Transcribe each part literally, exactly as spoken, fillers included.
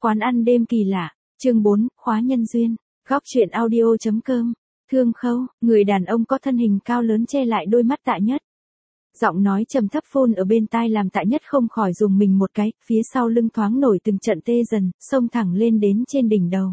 Quán ăn đêm kỳ lạ, chương bốn, khóa nhân duyên, góc truyện audio.com, Thương Khâu, người đàn ông có thân hình cao lớn che lại đôi mắt Tạ Nhất. Giọng nói trầm thấp phun ở bên tai làm Tạ Nhất không khỏi dùng mình một cái, phía sau lưng thoáng nổi từng trận tê dần, xông thẳng lên đến trên đỉnh đầu.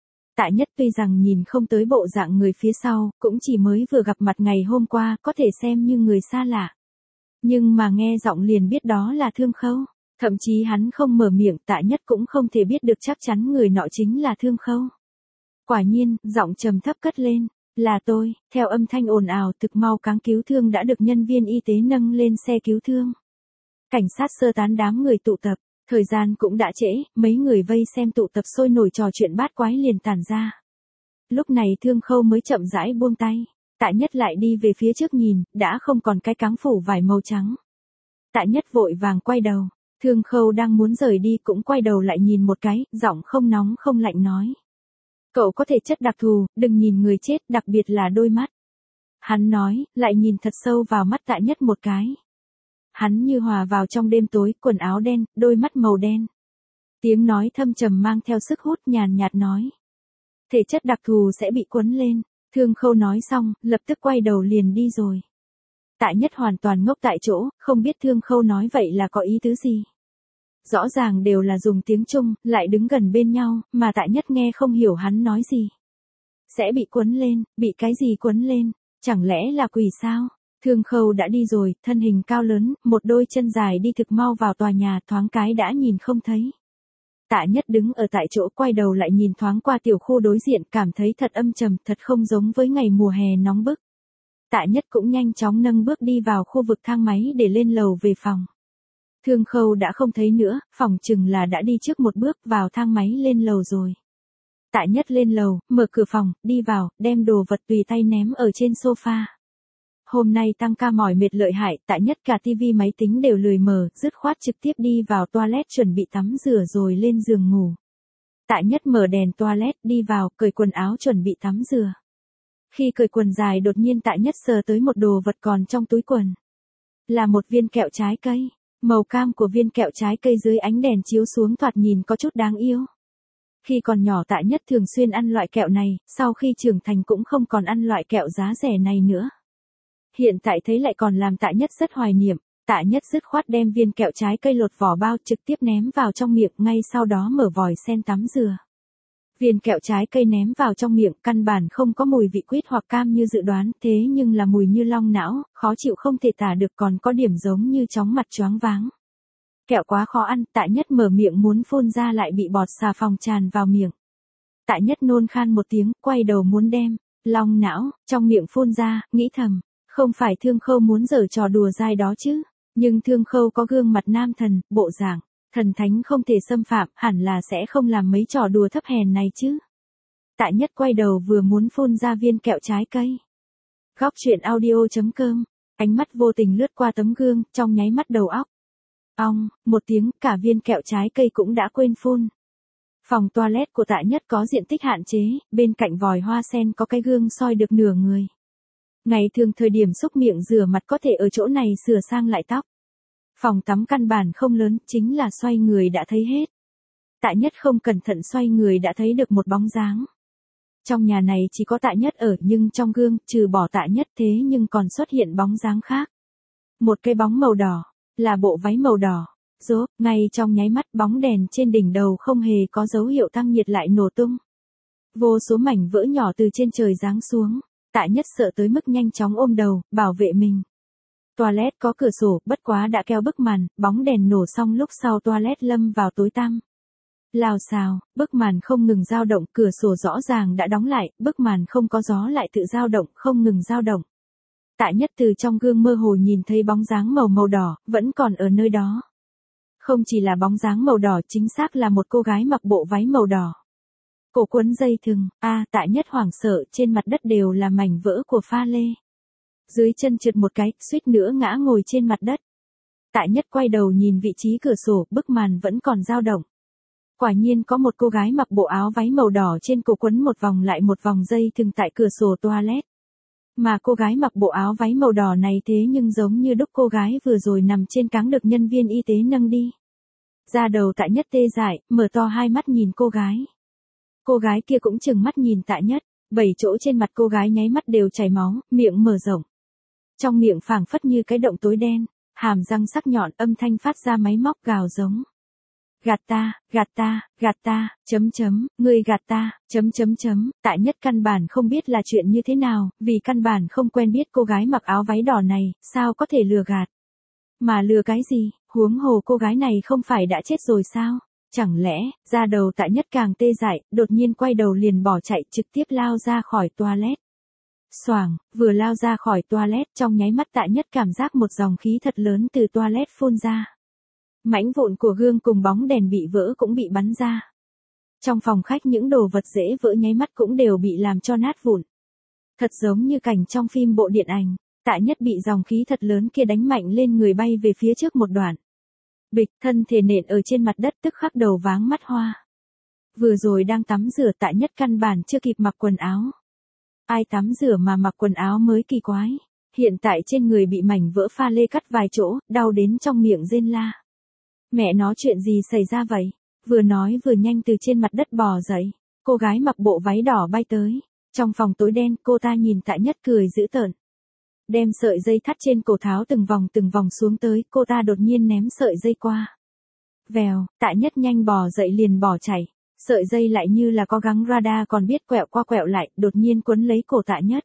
Tạ Nhất tuy rằng nhìn không tới bộ dạng người phía sau, cũng chỉ mới vừa gặp mặt ngày hôm qua, có thể xem như người xa lạ. Nhưng mà nghe giọng liền biết đó là Thương Khâu. Thậm chí hắn không mở miệng, Tạ Nhất cũng không thể biết được chắc chắn người nọ chính là Thương Khâu. Quả nhiên, giọng trầm thấp cất lên, là tôi, theo âm thanh ồn ào thực mau cáng cứu thương đã được nhân viên y tế nâng lên xe cứu thương. Cảnh sát sơ tán đám người tụ tập, thời gian cũng đã trễ, mấy người vây xem tụ tập sôi nổi trò chuyện bát quái liền tản ra. Lúc này Thương Khâu mới chậm rãi buông tay, Tạ Nhất lại đi về phía trước nhìn, đã không còn cái cáng phủ vải màu trắng. Tạ Nhất vội vàng quay đầu. Thương Khâu đang muốn rời đi cũng quay đầu lại nhìn một cái, giọng không nóng không lạnh nói. Cậu có thể chất đặc thù, đừng nhìn người chết, đặc biệt là đôi mắt. Hắn nói, lại nhìn thật sâu vào mắt Tạ Nhất một cái. Hắn như hòa vào trong đêm tối, quần áo đen, đôi mắt màu đen. Tiếng nói thâm trầm mang theo sức hút nhàn nhạt nói. Thể chất đặc thù sẽ bị quấn lên. Thương Khâu nói xong, lập tức quay đầu liền đi rồi. Tạ Nhất hoàn toàn ngốc tại chỗ, không biết Thương Khâu nói vậy là có ý tứ gì. Rõ ràng đều là dùng tiếng Trung, lại đứng gần bên nhau, mà Tạ Nhất nghe không hiểu hắn nói gì. Sẽ bị quấn lên, bị cái gì quấn lên, chẳng lẽ là quỷ sao? Thương Khâu đã đi rồi, thân hình cao lớn, một đôi chân dài đi thực mau vào tòa nhà, thoáng cái đã nhìn không thấy. Tạ Nhất đứng ở tại chỗ quay đầu lại nhìn thoáng qua tiểu khu đối diện, cảm thấy thật âm trầm, thật không giống với ngày mùa hè nóng bức. Tạ Nhất cũng nhanh chóng nâng bước đi vào khu vực thang máy để lên lầu về phòng. Thương Khâu đã không thấy nữa, phòng chừng là đã đi trước một bước vào thang máy lên lầu rồi. Tạ Nhất lên lầu, mở cửa phòng, đi vào, đem đồ vật tùy tay ném ở trên sofa. Hôm nay tăng ca mỏi mệt lợi hại, Tạ Nhất cả tivi máy tính đều lười mở, dứt khoát trực tiếp đi vào toilet chuẩn bị tắm rửa rồi lên giường ngủ. Tạ Nhất mở đèn toilet, đi vào, cởi quần áo chuẩn bị tắm rửa. Khi cởi quần dài đột nhiên Tạ Nhất sờ tới một đồ vật còn trong túi quần. Là một viên kẹo trái cây. Màu cam của viên kẹo trái cây dưới ánh đèn chiếu xuống thoạt nhìn có chút đáng yêu. Khi còn nhỏ Tạ Nhất thường xuyên ăn loại kẹo này, sau khi trưởng thành cũng không còn ăn loại kẹo giá rẻ này nữa. Hiện tại thấy lại còn làm Tạ Nhất rất hoài niệm, Tạ Nhất dứt khoát đem viên kẹo trái cây lột vỏ bao trực tiếp ném vào trong miệng, ngay sau đó mở vòi sen tắm rửa. Viên kẹo trái cây ném vào trong miệng căn bản không có mùi vị quýt hoặc cam như dự đoán, thế nhưng là mùi như long não, khó chịu không thể tả được, còn có điểm giống như chóng mặt choáng váng. Kẹo quá khó ăn, Tạ Nhất mở miệng muốn phun ra lại bị bọt xà phòng tràn vào miệng. Tạ Nhất nôn khan một tiếng, quay đầu muốn đem, long não, trong miệng phun ra, nghĩ thầm, không phải Thương Khâu muốn giở trò đùa dai đó chứ, nhưng Thương Khâu có gương mặt nam thần, bộ dạng. Thần thánh không thể xâm phạm, hẳn là sẽ không làm mấy trò đùa thấp hèn này chứ. Tạ Nhất quay đầu vừa muốn phun ra viên kẹo trái cây. Góc truyện audio.com, ánh mắt vô tình lướt qua tấm gương, trong nháy mắt đầu óc. Ong, một tiếng, cả viên kẹo trái cây cũng đã quên phun. Phòng toilet của Tạ Nhất có diện tích hạn chế, bên cạnh vòi hoa sen có cái gương soi được nửa người. Ngày thường thời điểm xúc miệng rửa mặt có thể ở chỗ này sửa sang lại tóc. Phòng tắm căn bản không lớn, chính là xoay người đã thấy hết. Tạ Nhất không cẩn thận xoay người đã thấy được một bóng dáng. Trong nhà này chỉ có Tạ Nhất ở, nhưng trong gương, trừ bỏ Tạ Nhất thế nhưng còn xuất hiện bóng dáng khác. Một cái bóng màu đỏ, là bộ váy màu đỏ. Rốt, ngay trong nháy mắt bóng đèn trên đỉnh đầu không hề có dấu hiệu tăng nhiệt lại nổ tung. Vô số mảnh vỡ nhỏ từ trên trời giáng xuống. Tạ Nhất sợ tới mức nhanh chóng ôm đầu, bảo vệ mình. Toilet có cửa sổ, bất quá đã kéo bức màn, bóng đèn nổ xong lúc sau toilet lâm vào tối tăm. Lào xào, bức màn không ngừng dao động, cửa sổ rõ ràng đã đóng lại, bức màn không có gió lại tự dao động, không ngừng dao động. Tạ Nhất từ trong gương mơ hồ nhìn thấy bóng dáng màu màu đỏ, vẫn còn ở nơi đó. Không chỉ là bóng dáng màu đỏ, chính xác là một cô gái mặc bộ váy màu đỏ. Cổ quấn dây thừng, a à, Tạ Nhất hoảng sợ, trên mặt đất đều là mảnh vỡ của pha lê. Dưới chân trượt một cái, suýt nữa ngã ngồi trên mặt đất. Tạ Nhất quay đầu nhìn vị trí cửa sổ, bức màn vẫn còn dao động. Quả nhiên có một cô gái mặc bộ áo váy màu đỏ trên cổ quấn một vòng lại một vòng dây thừng tại cửa sổ toilet. Mà cô gái mặc bộ áo váy màu đỏ này thế nhưng giống như đúc cô gái vừa rồi nằm trên cáng được nhân viên y tế nâng đi. Da đầu Tạ Nhất tê dại, mở to hai mắt nhìn cô gái. Cô gái kia cũng trừng mắt nhìn Tạ Nhất, bảy chỗ trên mặt cô gái nháy mắt đều chảy máu, miệng mở rộng. Trong miệng phảng phất như cái động tối đen, hàm răng sắc nhọn, âm thanh phát ra máy móc gào giống. Gạt ta, gạt ta, gạt ta, chấm chấm, ngươi gạt ta, chấm chấm chấm, Tạ Nhất căn bản không biết là chuyện như thế nào, vì căn bản không quen biết cô gái mặc áo váy đỏ này, sao có thể lừa gạt. Mà lừa cái gì, huống hồ cô gái này không phải đã chết rồi sao? Chẳng lẽ, da đầu Tạ Nhất càng tê dại, đột nhiên quay đầu liền bỏ chạy trực tiếp lao ra khỏi toilet. Xoàng, vừa lao ra khỏi toilet trong nháy mắt Tạ Nhất cảm giác một dòng khí thật lớn từ toilet phun ra. Mảnh vụn của gương cùng bóng đèn bị vỡ cũng bị bắn ra. Trong phòng khách những đồ vật dễ vỡ nháy mắt cũng đều bị làm cho nát vụn. Thật giống như cảnh trong phim bộ điện ảnh, Tạ Nhất bị dòng khí thật lớn kia đánh mạnh lên người bay về phía trước một đoạn. Bịch, thân thể nện ở trên mặt đất tức khắc đầu váng mắt hoa. Vừa rồi đang tắm rửa Tạ Nhất căn bản chưa kịp mặc quần áo. Ai tắm rửa mà mặc quần áo mới kỳ quái. Hiện tại trên người bị mảnh vỡ pha lê cắt vài chỗ, đau đến trong miệng rên la. Mẹ nó chuyện gì xảy ra vậy? Vừa nói vừa nhanh từ trên mặt đất bò dậy. Cô gái mặc bộ váy đỏ bay tới. Trong phòng tối đen cô ta nhìn Tạ Nhất cười dữ tợn. Đem sợi dây thắt trên cổ tháo từng vòng từng vòng xuống tới, cô ta đột nhiên ném sợi dây qua. Vèo, Tạ Nhất nhanh bò dậy liền bỏ chạy. Sợi dây lại như là có gắng radar còn biết quẹo qua quẹo lại, đột nhiên quấn lấy cổ Tạ Nhất.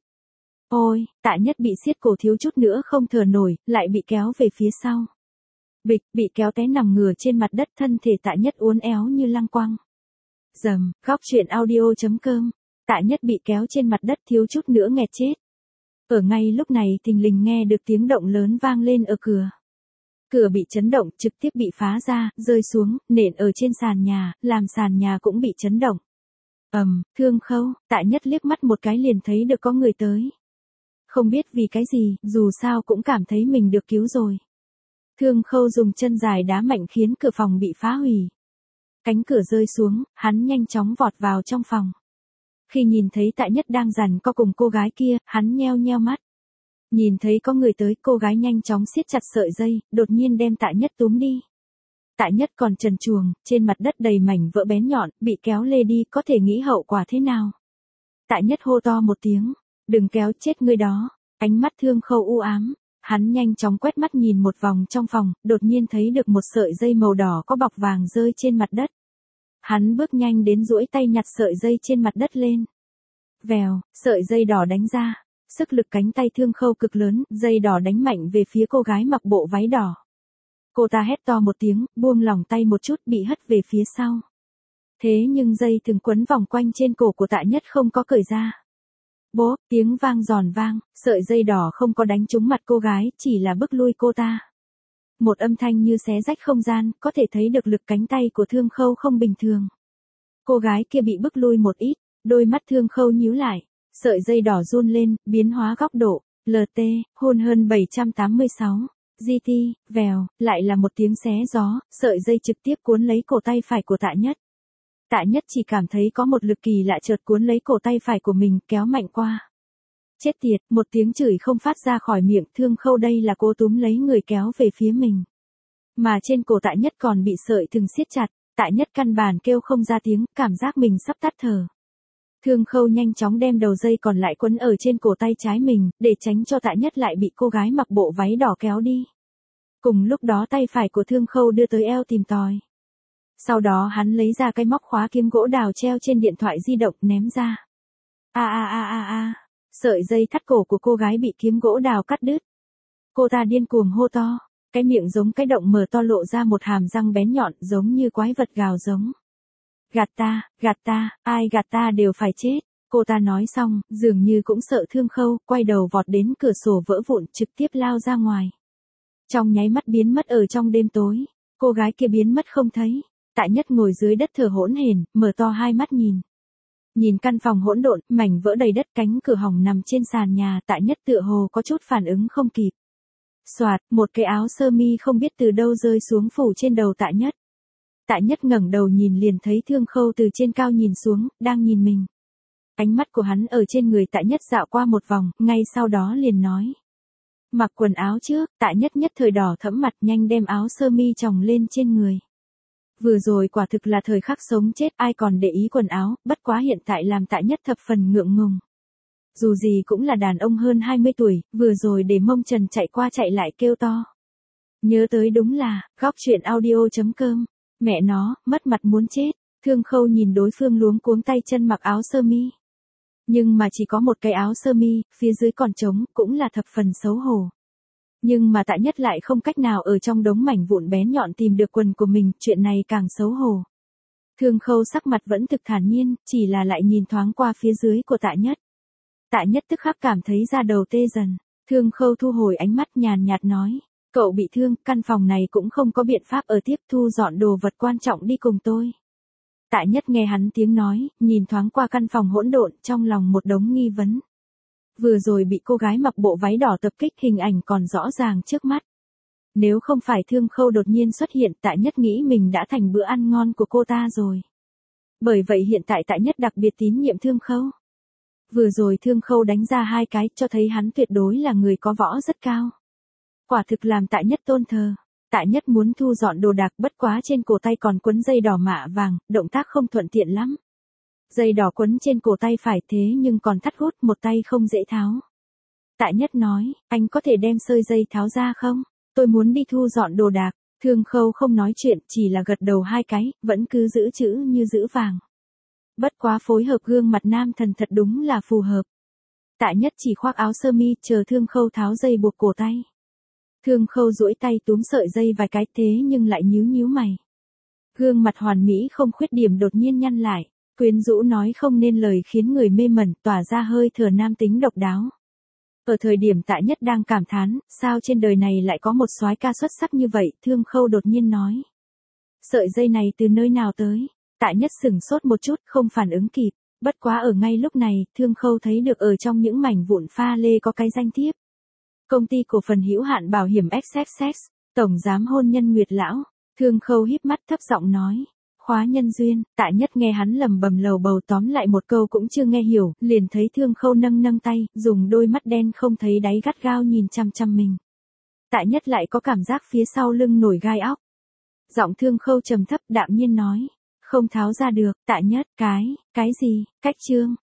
Ôi, Tạ Nhất bị siết cổ thiếu chút nữa không thở nổi, lại bị kéo về phía sau. Bịch, bị kéo té nằm ngửa trên mặt đất, thân thể Tạ Nhất uốn éo như lăng quăng. Dầm, góc truyện audio chấm com. Tạ Nhất bị kéo trên mặt đất thiếu chút nữa nghẹt chết. Ở ngay lúc này thình lình nghe được tiếng động lớn vang lên ở cửa. Cửa bị chấn động, trực tiếp bị phá ra, rơi xuống, nện ở trên sàn nhà, làm sàn nhà cũng bị chấn động. Ầm, um, Thương Khâu, Tạ Nhất liếc mắt một cái liền thấy được có người tới. Không biết vì cái gì, dù sao cũng cảm thấy mình được cứu rồi. Thương Khâu dùng chân dài đá mạnh khiến cửa phòng bị phá hủy. Cánh cửa rơi xuống, hắn nhanh chóng vọt vào trong phòng. Khi nhìn thấy Tạ Nhất đang giằng co cùng cô gái kia, hắn nheo nheo mắt. Nhìn thấy có người tới, cô gái nhanh chóng siết chặt sợi dây, đột nhiên đem Tạ Nhất túm đi. Tạ Nhất còn trần truồng, trên mặt đất đầy mảnh vỡ bén nhọn, bị kéo lê đi, có thể nghĩ hậu quả thế nào. Tạ Nhất hô to một tiếng, đừng kéo chết người đó. Ánh mắt Thương Khâu u ám, hắn nhanh chóng quét mắt nhìn một vòng trong phòng, đột nhiên thấy được một sợi dây màu đỏ có bọc vàng rơi trên mặt đất. Hắn bước nhanh đến duỗi tay nhặt sợi dây trên mặt đất lên. Vèo, sợi dây đỏ đánh ra. Sức lực cánh tay Thương Khâu cực lớn, dây đỏ đánh mạnh về phía cô gái mặc bộ váy đỏ. Cô ta hét to một tiếng, buông lỏng tay một chút bị hất về phía sau. Thế nhưng dây thừng quấn vòng quanh trên cổ của Tạ Nhất không có cởi ra. Bố, tiếng vang giòn vang, sợi dây đỏ không có đánh trúng mặt cô gái, chỉ là bức lui cô ta. Một âm thanh như xé rách không gian, có thể thấy được lực cánh tay của Thương Khâu không bình thường. Cô gái kia bị bức lui một ít, đôi mắt Thương Khâu nhíu lại, sợi dây đỏ run lên, biến hóa góc độ, lờ tê, hôn hơn bảy trăm tám mươi sáu, giê tê, vèo, lại là một tiếng xé gió, sợi dây trực tiếp cuốn lấy cổ tay phải của Tạ Nhất. Tạ Nhất chỉ cảm thấy có một lực kỳ lạ chợt cuốn lấy cổ tay phải của mình, kéo mạnh qua. Chết tiệt, một tiếng chửi không phát ra khỏi miệng, Thương Khâu đây là cố túm lấy người kéo về phía mình. Mà trên cổ Tạ Nhất còn bị sợi thừng siết chặt, Tạ Nhất căn bản kêu không ra tiếng, cảm giác mình sắp tắt thở. Thương Khâu nhanh chóng đem đầu dây còn lại quấn ở trên cổ tay trái mình, để tránh cho Tạ Nhất lại bị cô gái mặc bộ váy đỏ kéo đi. Cùng lúc đó tay phải của Thương Khâu đưa tới eo tìm tòi. Sau đó hắn lấy ra cái móc khóa kiếm gỗ đào treo trên điện thoại di động ném ra. A a a a a, sợi dây thắt cổ của cô gái bị kiếm gỗ đào cắt đứt. Cô ta điên cuồng hô to, cái miệng giống cái động mở to lộ ra một hàm răng bén nhọn giống như quái vật gào giống. Gạt ta, gạt ta, ai gạt ta đều phải chết. Cô ta nói xong, dường như cũng sợ Thương Khâu, quay đầu vọt đến cửa sổ vỡ vụn trực tiếp lao ra ngoài. Trong nháy mắt biến mất ở trong đêm tối, cô gái kia biến mất không thấy. Tạ Nhất ngồi dưới đất thở hổn hển, mở to hai mắt nhìn. Nhìn căn phòng hỗn độn, mảnh vỡ đầy đất, cánh cửa hỏng nằm trên sàn nhà, Tạ Nhất tựa hồ có chút phản ứng không kịp. Soạt, một cái áo sơ mi không biết từ đâu rơi xuống phủ trên đầu Tạ Nhất. Tạ Nhất ngẩng đầu nhìn liền thấy Thương Khâu từ trên cao nhìn xuống, đang nhìn mình. Ánh mắt của hắn ở trên người Tạ Nhất dạo qua một vòng, ngay sau đó liền nói. Mặc quần áo trước, Tạ Nhất nhất thời đỏ thẫm mặt, nhanh đem áo sơ mi chồng lên trên người. Vừa rồi quả thực là thời khắc sống chết, ai còn để ý quần áo, bất quá hiện tại làm Tạ Nhất thập phần ngượng ngùng. Dù gì cũng là đàn ông hơn hai mươi tuổi, vừa rồi để mông trần chạy qua chạy lại kêu to. Nhớ tới đúng là, góc chuyện audio.com. Mẹ nó, mất mặt muốn chết. Thương Khâu nhìn đối phương luống cuống tay chân mặc áo sơ mi. Nhưng mà chỉ có một cái áo sơ mi, phía dưới còn trống, cũng là thập phần xấu hổ. Nhưng mà Tạ Nhất lại không cách nào ở trong đống mảnh vụn bén nhọn tìm được quần của mình, chuyện này càng xấu hổ. Thương Khâu sắc mặt vẫn thực thản nhiên, chỉ là lại nhìn thoáng qua phía dưới của Tạ Nhất. Tạ Nhất tức khắc cảm thấy da đầu tê dần. Thương Khâu thu hồi ánh mắt nhàn nhạt nói. Cậu bị thương, căn phòng này cũng không có biện pháp ở tiếp, thu dọn đồ vật quan trọng đi cùng tôi. Tạ Nhất nghe hắn tiếng nói, nhìn thoáng qua căn phòng hỗn độn, trong lòng một đống nghi vấn. Vừa rồi bị cô gái mặc bộ váy đỏ tập kích, hình ảnh còn rõ ràng trước mắt. Nếu không phải Thương Khâu đột nhiên xuất hiện, Tạ Nhất nghĩ mình đã thành bữa ăn ngon của cô ta rồi. Bởi vậy hiện tại Tạ Nhất đặc biệt tín nhiệm Thương Khâu. Vừa rồi Thương Khâu đánh ra hai cái, cho thấy hắn tuyệt đối là người có võ rất cao. Quả thực làm Tạ Nhất tôn thờ. Tạ Nhất muốn thu dọn đồ đạc, bất quá trên cổ tay còn quấn dây đỏ mạ vàng, động tác không thuận tiện lắm. Dây đỏ quấn trên cổ tay phải, thế nhưng còn thắt hút, một tay không dễ tháo. Tạ Nhất nói, anh có thể đem sợi dây tháo ra không? Tôi muốn đi thu dọn đồ đạc. Thương Khâu không nói chuyện, chỉ là gật đầu hai cái, vẫn cứ giữ chữ như giữ vàng. Bất quá phối hợp gương mặt nam thần thật đúng là phù hợp. Tạ Nhất chỉ khoác áo sơ mi, chờ Thương Khâu tháo dây buộc cổ tay. Thương Khâu duỗi tay túm sợi dây vài cái, thế nhưng lại nhíu nhíu mày. Gương mặt hoàn mỹ không khuyết điểm đột nhiên nhăn lại, quyến rũ nói không nên lời, khiến người mê mẩn, tỏa ra hơi thừa nam tính độc đáo. Ở thời điểm Tạ Nhất đang cảm thán, sao trên đời này lại có một soái ca xuất sắc như vậy, Thương Khâu đột nhiên nói. Sợi dây này từ nơi nào tới? Tạ Nhất sửng sốt một chút, không phản ứng kịp. Bất quá ở ngay lúc này, Thương Khâu thấy được ở trong những mảnh vụn pha lê có cái danh thiếp. Công ty cổ phần hữu hạn bảo hiểm ích ích ích, tổng giám hôn nhân Nguyệt lão. Thương Khâu híp mắt thấp giọng nói. Khóa nhân duyên. Tạ Nhất nghe hắn lầm bầm lầu bầu, tóm lại một câu cũng chưa nghe hiểu, liền thấy Thương Khâu nâng nâng tay, dùng đôi mắt đen không thấy đáy gắt gao nhìn chăm chăm mình. Tạ Nhất lại có cảm giác phía sau lưng nổi gai óc. Giọng Thương Khâu trầm thấp đạm nhiên nói. Không tháo ra được. Tạ Nhất, cái, cái gì, cách chương.